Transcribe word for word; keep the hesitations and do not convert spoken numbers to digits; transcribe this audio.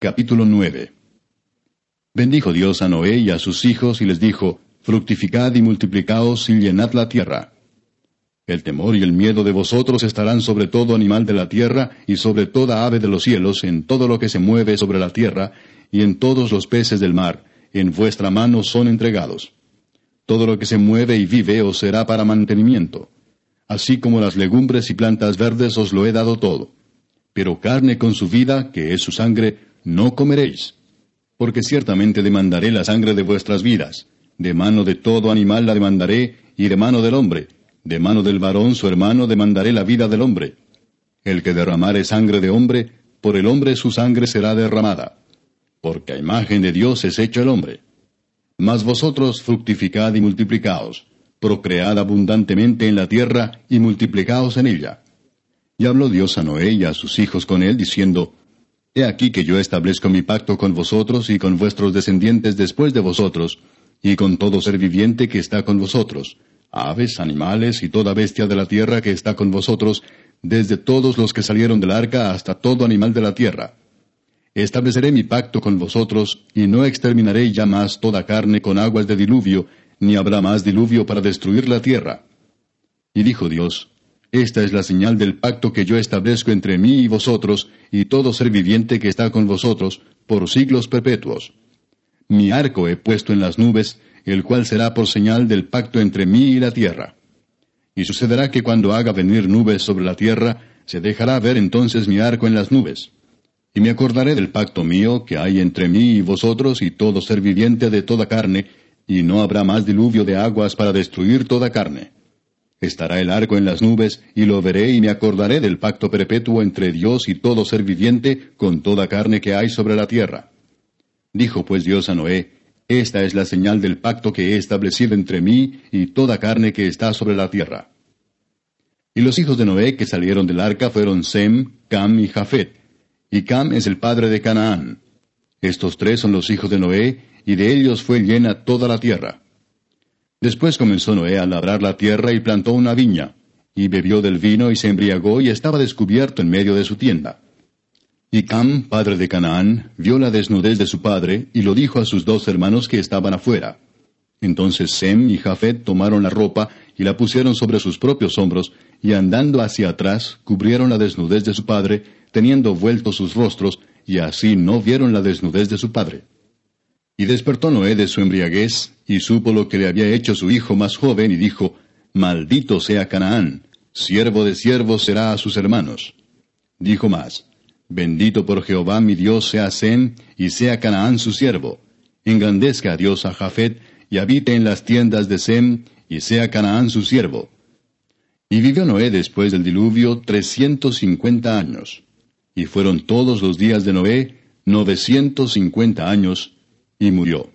Capítulo nueve. Bendijo Dios a Noé y a sus hijos, y les dijo: Fructificad y multiplicaos y llenad la tierra. El temor y el miedo de vosotros estarán sobre todo animal de la tierra, y sobre toda ave de los cielos, en todo lo que se mueve sobre la tierra, y en todos los peces del mar, en vuestra mano son entregados. Todo lo que se mueve y vive os será para mantenimiento. Así como las legumbres y plantas verdes os lo he dado todo. Pero carne con su vida, que es su sangre, no comeréis. Porque ciertamente demandaré la sangre de vuestras vidas. De mano de todo animal la demandaré, y de mano del hombre. De mano del varón su hermano demandaré la vida del hombre. El que derramare sangre de hombre, por el hombre su sangre será derramada. Porque a imagen de Dios es hecho el hombre. Mas vosotros fructificad y multiplicaos. Procread abundantemente en la tierra, y multiplicaos en ella. Y habló Dios a Noé y a sus hijos con él, diciendo: He aquí que yo establezco mi pacto con vosotros y con vuestros descendientes después de vosotros, y con todo ser viviente que está con vosotros, aves, animales y toda bestia de la tierra que está con vosotros, desde todos los que salieron del arca hasta todo animal de la tierra. Estableceré mi pacto con vosotros, y no exterminaré ya más toda carne con aguas de diluvio, ni habrá más diluvio para destruir la tierra. Y dijo Dios: Esta es la señal del pacto que yo establezco entre mí y vosotros, y todo ser viviente que está con vosotros, por siglos perpetuos. Mi arco he puesto en las nubes, el cual será por señal del pacto entre mí y la tierra. Y sucederá que cuando haga venir nubes sobre la tierra, se dejará ver entonces mi arco en las nubes. Y me acordaré del pacto mío que hay entre mí y vosotros y todo ser viviente de toda carne, y no habrá más diluvio de aguas para destruir toda carne. Estará el arco en las nubes, y lo veré y me acordaré del pacto perpetuo entre Dios y todo ser viviente con toda carne que hay sobre la tierra. Dijo pues Dios a Noé: Esta es la señal del pacto que he establecido entre mí y toda carne que está sobre la tierra. Y los hijos de Noé que salieron del arca fueron Sem, Cam y Jafet. Y Cam es el padre de Canaán. Estos tres son los hijos de Noé, y de ellos fue llena toda la tierra. Después comenzó Noé a labrar la tierra y plantó una viña, y bebió del vino y se embriagó y estaba descubierto en medio de su tienda. Y Cam, padre de Canaán, vio la desnudez de su padre, y lo dijo a sus dos hermanos que estaban afuera. Entonces Sem y Jafet tomaron la ropa, y la pusieron sobre sus propios hombros, y andando hacia atrás, cubrieron la desnudez de su padre, teniendo vueltos sus rostros, y así no vieron la desnudez de su padre. Y despertó Noé de su embriaguez, y supo lo que le había hecho su hijo más joven, y dijo: Maldito sea Canaán, siervo de siervos será a sus hermanos. Dijo más: Bendito por Jehová mi Dios sea Sem, y sea Canaán su siervo. Engrandezca a Dios a Jafet, y habite en las tiendas de Sem, y sea Canaán su siervo. Y vivió Noé después del diluvio trescientos cincuenta años. Y fueron todos los días de Noé novecientos cincuenta años, y murió.